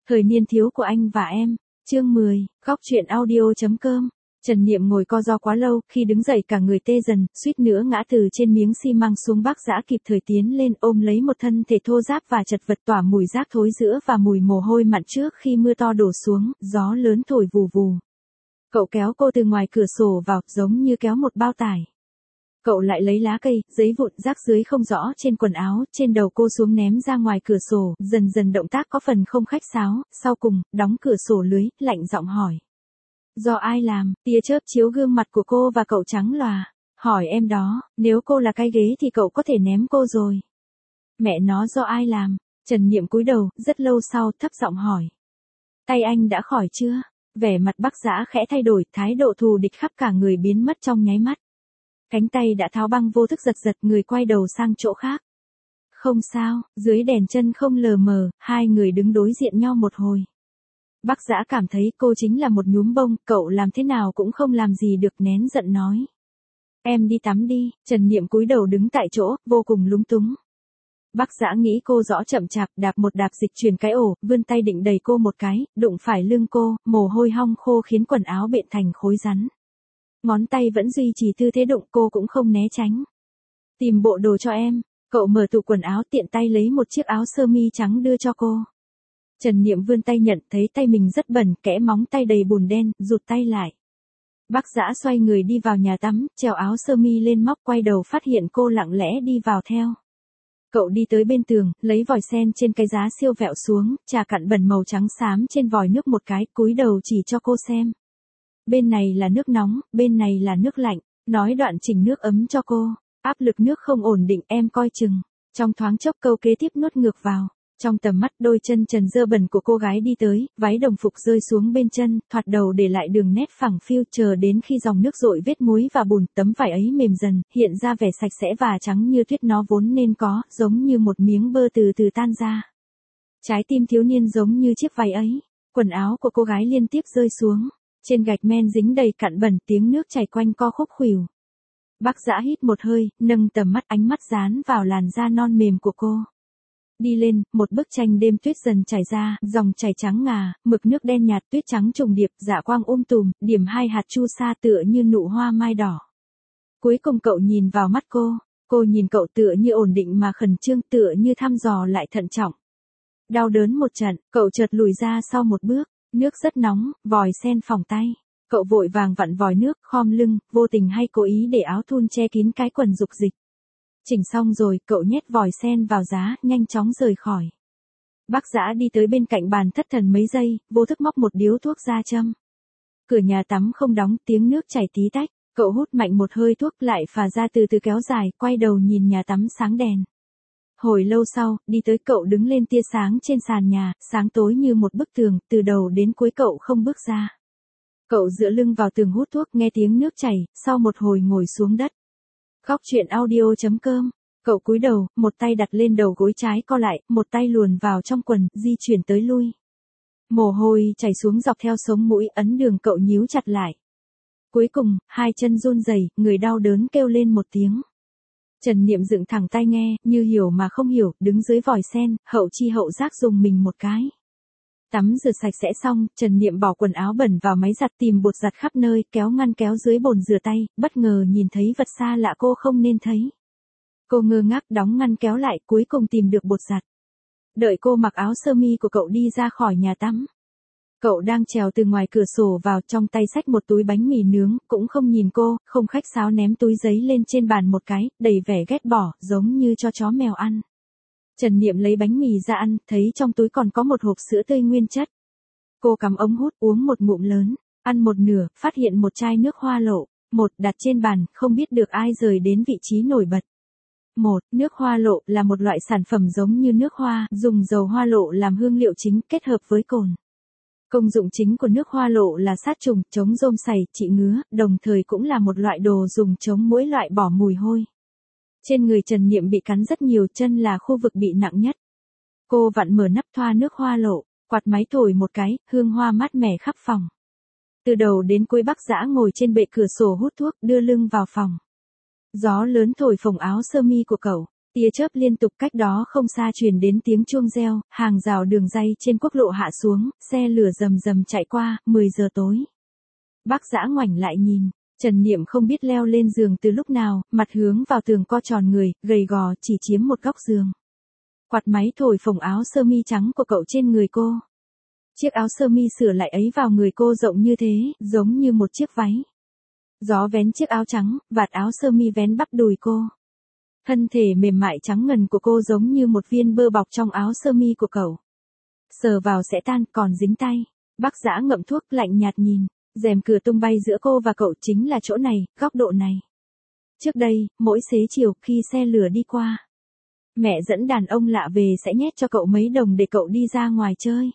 Thời niên thiếu của anh và em, chương 10, góc truyện audio.com. Trần Niệm ngồi co ro quá lâu, khi đứng dậy cả người tê dần, suýt nữa ngã từ trên miếng xi măng xuống. Bác Dã kịp thời tiến lên ôm lấy một thân thể thô ráp và chật vật tỏa mùi rác thối rữa và mùi mồ hôi mặn trước khi mưa to đổ xuống, gió lớn thổi vù vù. Cậu kéo cô từ ngoài cửa sổ vào, giống như kéo một bao tải. Cậu lại lấy lá cây, giấy vụn, rác dưới không rõ trên quần áo, trên đầu cô xuống ném ra ngoài cửa sổ, dần dần động tác có phần không khách sáo, sau cùng, đóng cửa sổ lưới, lạnh giọng hỏi. Do ai làm? Tia chớp chiếu gương mặt của cô và cậu trắng lòa. Hỏi em đó, nếu cô là cái ghế thì cậu có thể ném cô rồi. Mẹ nó do ai làm? Trần Niệm cúi đầu, rất lâu sau, thấp giọng hỏi. Tay anh đã khỏi chưa? Vẻ mặt Bác Dã khẽ thay đổi, thái độ thù địch khắp cả người biến mất trong nháy mắt. Cánh tay đã tháo băng vô thức giật giật, người quay đầu sang chỗ khác. Không sao, dưới đèn chân không lờ mờ, hai người đứng đối diện nhau một hồi. Bác Dã cảm thấy cô chính là một nhúm bông, cậu làm thế nào cũng không làm gì được, nén giận nói. Em đi tắm đi. Trần Niệm cúi đầu đứng tại chỗ, vô cùng lúng túng. Bác Dã nghĩ cô rõ chậm chạp, đạp một đạp dịch chuyển cái ổ, vươn tay định đẩy cô một cái, đụng phải lưng cô, mồ hôi hong khô khiến quần áo bện thành khối rắn. Ngón tay vẫn duy trì tư thế đụng, cô cũng không né tránh. Tìm bộ đồ cho em. Cậu mở tủ quần áo, tiện tay lấy một chiếc áo sơ mi trắng đưa cho cô. Trần Niệm vươn tay nhận, thấy tay mình rất bẩn, kẽ móng tay đầy bùn đen, rụt tay lại. Bác Dã xoay người đi vào nhà tắm, trèo áo sơ mi lên móc, quay đầu phát hiện cô lặng lẽ đi vào theo. Cậu đi tới bên tường, lấy vòi sen trên cái giá siêu vẹo xuống, trà cặn bẩn màu trắng xám trên vòi nước một cái, cúi đầu chỉ cho cô xem. Bên này là nước nóng, bên này là nước lạnh, nói đoạn chỉnh nước ấm cho cô. Áp lực nước không ổn định, em coi chừng. Trong thoáng chốc câu kế tiếp nuốt ngược vào. Trong tầm mắt, đôi chân trần dơ bẩn của cô gái đi tới, váy đồng phục rơi xuống bên chân, thoạt đầu để lại đường nét phẳng phiu, chờ đến khi dòng nước dội vết muối và bùn, tấm vải ấy mềm dần, hiện ra vẻ sạch sẽ và trắng như tuyết nó vốn nên có, giống như một miếng bơ từ từ tan ra. Trái tim thiếu niên giống như chiếc váy ấy, quần áo của cô gái liên tiếp rơi xuống. Trên gạch men dính đầy cặn bẩn, tiếng nước chảy quanh co khúc khuỷu. Bác Dã hít một hơi, nâng tầm mắt, ánh mắt dán vào làn da non mềm của cô. Đi lên, một bức tranh đêm tuyết dần trải ra, dòng chảy trắng ngà, mực nước đen nhạt, tuyết trắng trùng điệp, dạ quang tùm, điểm hai hạt chu sa tựa như nụ hoa mai đỏ. Cuối cùng cậu nhìn vào mắt cô nhìn cậu tựa như ổn định mà khẩn trương, tựa như thăm dò lại thận trọng. Đau đớn một trận, cậu chợt lùi ra sau một bước. Nước rất nóng, vòi sen phỏng tay. Cậu vội vàng vặn vòi nước, khom lưng, vô tình hay cố ý để áo thun che kín cái quần dục dịch. Chỉnh xong rồi, cậu nhét vòi sen vào giá, nhanh chóng rời khỏi. Bác Dã đi tới bên cạnh bàn thất thần mấy giây, vô thức móc một điếu thuốc ra châm. Cửa nhà tắm không đóng, tiếng nước chảy tí tách. Cậu hút mạnh một hơi thuốc, lại phà ra từ từ kéo dài, quay đầu nhìn nhà tắm sáng đèn. Hồi lâu sau, đi tới, cậu đứng lên tia sáng trên sàn nhà, sáng tối như một bức tường, từ đầu đến cuối cậu không bước ra. Cậu dựa lưng vào tường hút thuốc, nghe tiếng nước chảy, sau một hồi ngồi xuống đất. Góc truyện audio.com. Cậu cúi đầu, một tay đặt lên đầu gối trái co lại, một tay luồn vào trong quần, di chuyển tới lui. Mồ hôi chảy xuống dọc theo sống mũi, ấn đường cậu nhíu chặt lại. Cuối cùng, hai chân run rẩy, người đau đớn kêu lên một tiếng. Trần Niệm dựng thẳng tai nghe, như hiểu mà không hiểu, đứng dưới vòi sen, hậu chi hậu giác dùng mình một cái. Tắm rửa sạch sẽ xong, Trần Niệm bỏ quần áo bẩn vào máy giặt, tìm bột giặt khắp nơi, kéo ngăn kéo dưới bồn rửa tay, bất ngờ nhìn thấy vật xa lạ cô không nên thấy. Cô ngơ ngác đóng ngăn kéo lại, cuối cùng tìm được bột giặt. Đợi cô mặc áo sơ mi của cậu đi ra khỏi nhà tắm. Cậu đang trèo từ ngoài cửa sổ vào, trong tay xách một túi bánh mì nướng, cũng không nhìn cô, không khách sáo ném túi giấy lên trên bàn một cái, đầy vẻ ghét bỏ, giống như cho chó mèo ăn. Trần Niệm lấy bánh mì ra ăn, thấy trong túi còn có một hộp sữa tươi nguyên chất. Cô cắm ống hút, uống một ngụm lớn, ăn một nửa, phát hiện một chai nước hoa lộ, đặt trên bàn, không biết được ai rời đến vị trí nổi bật. Nước hoa lộ là một loại sản phẩm giống như nước hoa, dùng dầu hoa lộ làm hương liệu chính, kết hợp với cồn. Công dụng chính của nước hoa lộ là sát trùng, chống rôm sảy, trị ngứa, đồng thời cũng là một loại đồ dùng chống muỗi, loại bỏ mùi hôi. Trên người Trần Niệm bị cắn rất nhiều, chân là khu vực bị nặng nhất. Cô vặn mở nắp thoa nước hoa lộ, quạt máy thổi một cái, hương hoa mát mẻ khắp phòng. Từ đầu đến cuối Bác Dã ngồi trên bệ cửa sổ hút thuốc, đưa lưng vào phòng. Gió lớn thổi phồng áo sơ mi của cậu, Tia chớp liên tục, cách đó không xa truyền đến tiếng chuông reo, hàng rào đường ray trên quốc lộ hạ xuống, xe lửa rầm rầm chạy qua, 10 giờ tối. Bác Dã ngoảnh lại nhìn, Trần Niệm không biết leo lên giường từ lúc nào, mặt hướng vào tường co tròn người, gầy gò, chỉ chiếm một góc giường. Quạt máy thổi phồng áo sơ mi trắng của cậu trên người cô. Chiếc áo sơ mi sửa lại ấy vào người cô rộng như thế, giống như một chiếc váy. Gió vén chiếc áo trắng, vạt áo sơ mi vén bắp đùi cô. Thân thể mềm mại trắng ngần của cô giống như một viên bơ bọc trong áo sơ mi của cậu. Sờ vào sẽ tan, còn dính tay. Bác Dã ngậm thuốc lạnh nhạt nhìn. Rèm cửa tung bay giữa cô và cậu chính là chỗ này, góc độ này. Trước đây, mỗi xế chiều khi xe lửa đi qua, mẹ dẫn đàn ông lạ về sẽ nhét cho cậu mấy đồng để cậu đi ra ngoài chơi.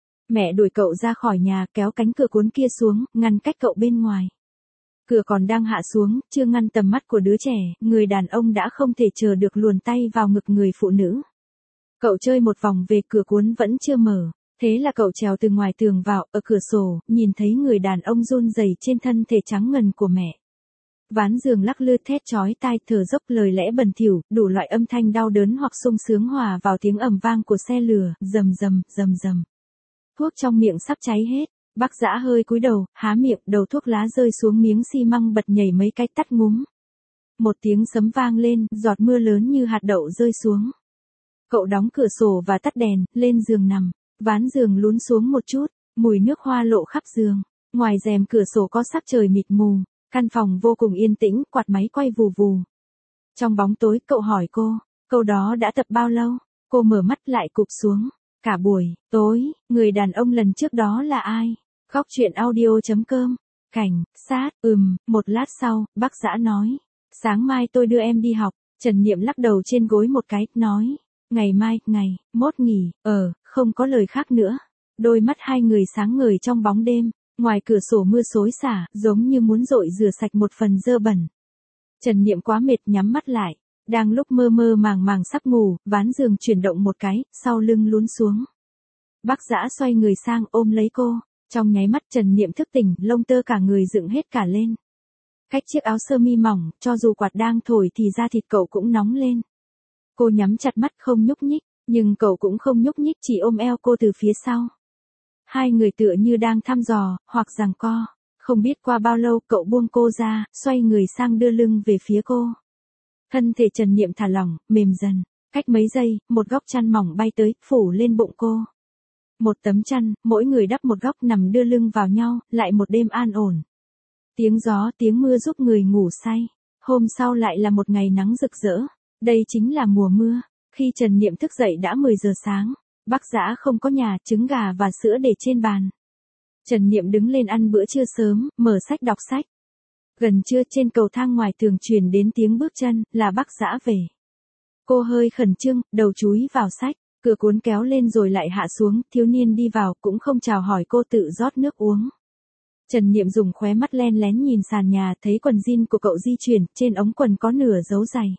Mẹ đuổi cậu ra khỏi nhà, kéo cánh cửa cuốn kia xuống, ngăn cách cậu bên ngoài. Cửa còn đang hạ xuống, chưa ngăn tầm mắt của đứa trẻ, người đàn ông đã không thể chờ được luồn tay vào ngực người phụ nữ. Cậu chơi một vòng về, cửa cuốn vẫn chưa mở. Thế là cậu trèo từ ngoài tường vào, ở cửa sổ, nhìn thấy người đàn ông run rẩy trên thân thể trắng ngần của mẹ. Ván giường lắc lư thét chói tai, thở dốc lời lẽ bẩn thỉu, đủ loại âm thanh đau đớn hoặc sung sướng hòa vào tiếng ầm vang của xe lửa, rầm rầm, rầm rầm. Thuốc trong miệng sắp cháy hết, Bác Dã hơi cúi đầu, há miệng, đầu thuốc lá rơi xuống miếng xi măng bật nhảy mấy cái, tắt ngúm. Một tiếng sấm vang lên, giọt mưa lớn như hạt đậu rơi xuống. Cậu đóng cửa sổ và tắt đèn, lên giường nằm. Ván giường lún xuống một chút, mùi nước hoa lộ khắp giường. Ngoài rèm cửa sổ có sắc trời mịt mù, căn phòng vô cùng yên tĩnh, quạt máy quay vù vù. Trong bóng tối, cậu hỏi cô, câu đó đã tập bao lâu? Cô mở mắt lại cụp xuống. Cả buổi tối, người đàn ông lần trước đó là ai? Góc truyện audio.com. Cảnh sát, một lát sau, Bác Dã nói. Sáng mai tôi đưa em đi học. Trần Niệm lắc đầu trên gối một cái, nói. Ngày mai, ngày mốt nghỉ, không có lời khác nữa. Đôi mắt hai người sáng ngời trong bóng đêm, ngoài cửa sổ mưa xối xả, giống như muốn dội rửa sạch một phần dơ bẩn. Trần Niệm quá mệt nhắm mắt lại, đang lúc mơ mơ màng màng sắp ngủ, ván giường chuyển động một cái, sau lưng lún xuống. Bác Dã xoay người sang ôm lấy cô, trong nháy mắt Trần Niệm thức tỉnh, lông tơ cả người dựng hết cả lên. Cách chiếc áo sơ mi mỏng, cho dù quạt đang thổi thì da thịt cậu cũng nóng lên. Cô nhắm chặt mắt không nhúc nhích, nhưng cậu cũng không nhúc nhích, chỉ ôm eo cô từ phía sau. Hai người tựa như đang thăm dò, hoặc giằng co. Không biết qua bao lâu cậu buông cô ra, xoay người sang đưa lưng về phía cô. Thân thể Trần Niệm thả lỏng, mềm dần. Cách mấy giây, một góc chăn mỏng bay tới, phủ lên bụng cô. Một tấm chăn, mỗi người đắp một góc nằm đưa lưng vào nhau, lại một đêm an ổn. Tiếng gió, tiếng mưa giúp người ngủ say. Hôm sau lại là một ngày nắng rực rỡ. Đây chính là mùa mưa. Khi Trần Niệm thức dậy đã 10 giờ sáng. Bác Dã không có nhà, trứng gà và sữa để trên bàn. Trần Niệm đứng lên ăn bữa trưa sớm, mở sách đọc sách. Gần trưa trên cầu thang ngoài tường truyền đến tiếng bước chân, là Bác Dã về. Cô hơi khẩn trương, đầu chúi vào sách, cửa cuốn kéo lên rồi lại hạ xuống, thiếu niên đi vào cũng không chào hỏi cô, tự rót nước uống. Trần Niệm dùng khóe mắt len lén nhìn sàn nhà, thấy quần jean của cậu di chuyển, trên ống quần có nửa dấu giày.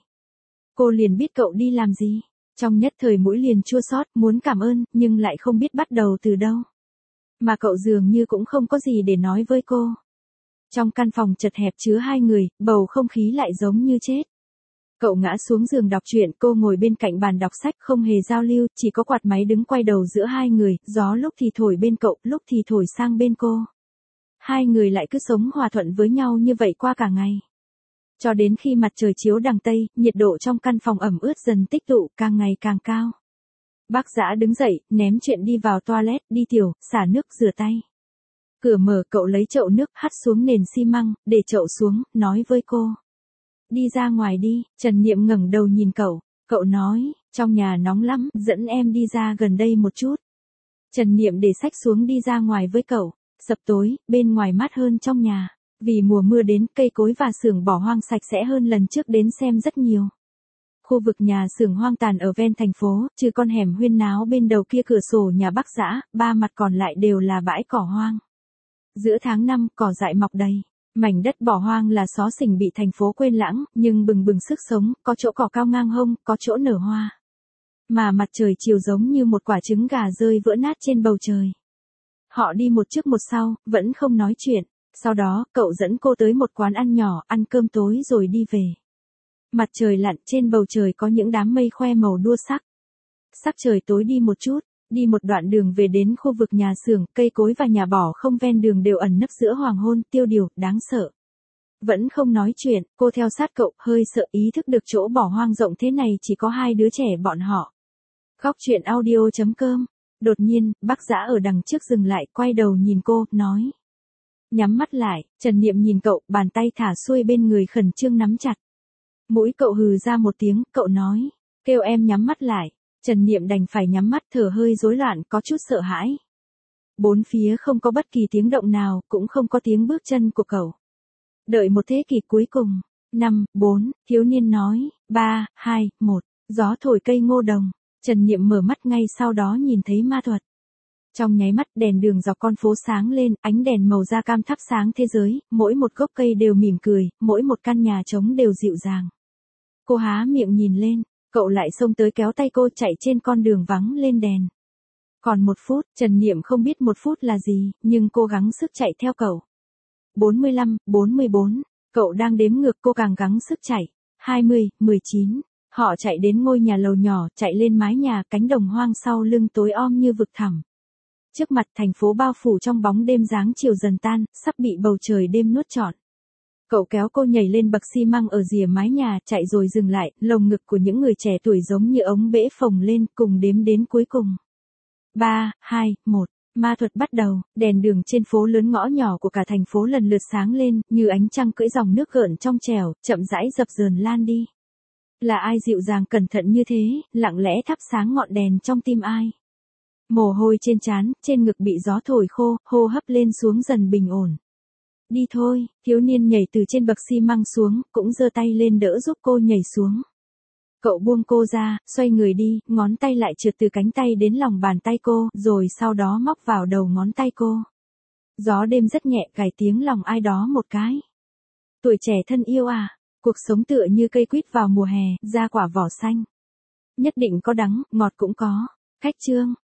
Cô liền biết cậu đi làm gì. Trong nhất thời mũi liền chua xót, muốn cảm ơn, nhưng lại không biết bắt đầu từ đâu. Mà cậu dường như cũng không có gì để nói với cô. Trong căn phòng chật hẹp chứa hai người, bầu không khí lại giống như chết. Cậu ngã xuống giường đọc truyện, cô ngồi bên cạnh bàn đọc sách, không hề giao lưu, chỉ có quạt máy đứng quay đầu giữa hai người, gió lúc thì thổi bên cậu, lúc thì thổi sang bên cô. Hai người lại cứ sống hòa thuận với nhau như vậy qua cả ngày. Cho đến khi mặt trời chiếu đằng Tây, nhiệt độ trong căn phòng ẩm ướt dần tích tụ, càng ngày càng cao. Bác Dã đứng dậy, ném chuyện đi vào toilet, đi tiểu, xả nước rửa tay. Cửa mở, cậu lấy chậu nước hắt xuống nền xi măng, để chậu xuống, nói với cô. Đi ra ngoài đi. Trần Niệm ngẩng đầu nhìn cậu. Cậu nói, trong nhà nóng lắm, dẫn em đi ra gần đây một chút. Trần Niệm để sách xuống đi ra ngoài với cậu. Sập tối, bên ngoài mát hơn trong nhà. Vì mùa mưa đến, cây cối và xưởng bỏ hoang sạch sẽ hơn lần trước đến xem rất nhiều. Khu vực nhà xưởng hoang tàn ở ven thành phố, trừ con hẻm huyên náo bên đầu kia cửa sổ nhà Bác Dã, ba mặt còn lại đều là bãi cỏ hoang. Giữa tháng 5, cỏ dại mọc đầy. Mảnh đất bỏ hoang là xó xỉnh bị thành phố quên lãng, nhưng bừng bừng sức sống, có chỗ cỏ cao ngang hông, có chỗ nở hoa. Mà mặt trời chiều giống như một quả trứng gà rơi vỡ nát trên bầu trời. Họ đi một trước một sau, vẫn không nói chuyện. Sau đó, cậu dẫn cô tới một quán ăn nhỏ, ăn cơm tối rồi đi về. Mặt trời lặn, trên bầu trời có những đám mây khoe màu đua sắc. Sắc trời tối đi một chút, đi một đoạn đường về đến khu vực nhà xưởng, cây cối và nhà bỏ không ven đường đều ẩn nấp giữa hoàng hôn, tiêu điều, đáng sợ. Vẫn không nói chuyện, cô theo sát cậu, hơi sợ ý thức được chỗ bỏ hoang rộng thế này chỉ có hai đứa trẻ bọn họ. Góc truyện audio.com. Đột nhiên, bác Dã ở đằng trước dừng lại, quay đầu nhìn cô, nói. Nhắm mắt lại, Trần Niệm nhìn cậu, bàn tay thả xuôi bên người khẩn trương nắm chặt. Mũi cậu hừ ra một tiếng, cậu nói. Kêu em nhắm mắt lại. Trần Niệm đành phải nhắm mắt, thở hơi rối loạn, có chút sợ hãi. Bốn phía không có bất kỳ tiếng động nào, cũng không có tiếng bước chân của cậu. Đợi một thế kỷ cuối cùng. 5, 4, thiếu niên nói. 3, 2, 1. Gió thổi cây ngô đồng. Trần Niệm mở mắt ngay sau đó nhìn thấy ma thuật. Trong nháy mắt đèn đường dọc con phố sáng lên, ánh đèn màu da cam thắp sáng thế giới, mỗi một gốc cây đều mỉm cười, mỗi một căn nhà trống đều dịu dàng. Cô há miệng nhìn lên, cậu lại xông tới kéo tay cô chạy trên con đường vắng lên đèn. Còn 1 phút, Trần Niệm không biết 1 phút là gì, nhưng cô gắng sức chạy theo cậu. 45, 44, cậu đang đếm ngược, cô càng gắng sức chạy. 20, 19. Họ chạy đến ngôi nhà lầu nhỏ, chạy lên mái nhà, cánh đồng hoang sau lưng tối om như vực thẳm. Trước mặt thành phố bao phủ trong bóng đêm dáng chiều dần tan, sắp bị bầu trời đêm nuốt trọn. Cậu kéo cô nhảy lên bậc xi măng ở rìa mái nhà, chạy rồi dừng lại, lồng ngực của những người trẻ tuổi giống như ống bể phồng lên, cùng đếm đến cuối cùng. 3, 2, 1. Ma thuật bắt đầu, đèn đường trên phố lớn ngõ nhỏ của cả thành phố lần lượt sáng lên, như ánh trăng cưỡi dòng nước gợn trong trẻo, chậm rãi dập dờn lan đi. Là ai dịu dàng cẩn thận như thế, lặng lẽ thắp sáng ngọn đèn trong tim ai? Mồ hôi trên trán, trên ngực bị gió thổi khô, hô hấp lên xuống dần bình ổn. Đi thôi, thiếu niên nhảy từ trên bậc xi măng xuống, cũng giơ tay lên đỡ giúp cô nhảy xuống. Cậu buông cô ra, xoay người đi, ngón tay lại trượt từ cánh tay đến lòng bàn tay cô, rồi sau đó móc vào đầu ngón tay cô. Gió đêm rất nhẹ, cài tiếng lòng ai đó một cái. Tuổi trẻ thân yêu à, cuộc sống tựa như cây quýt vào mùa hè, ra quả vỏ xanh. Nhất định có đắng, ngọt cũng có. Khách chương.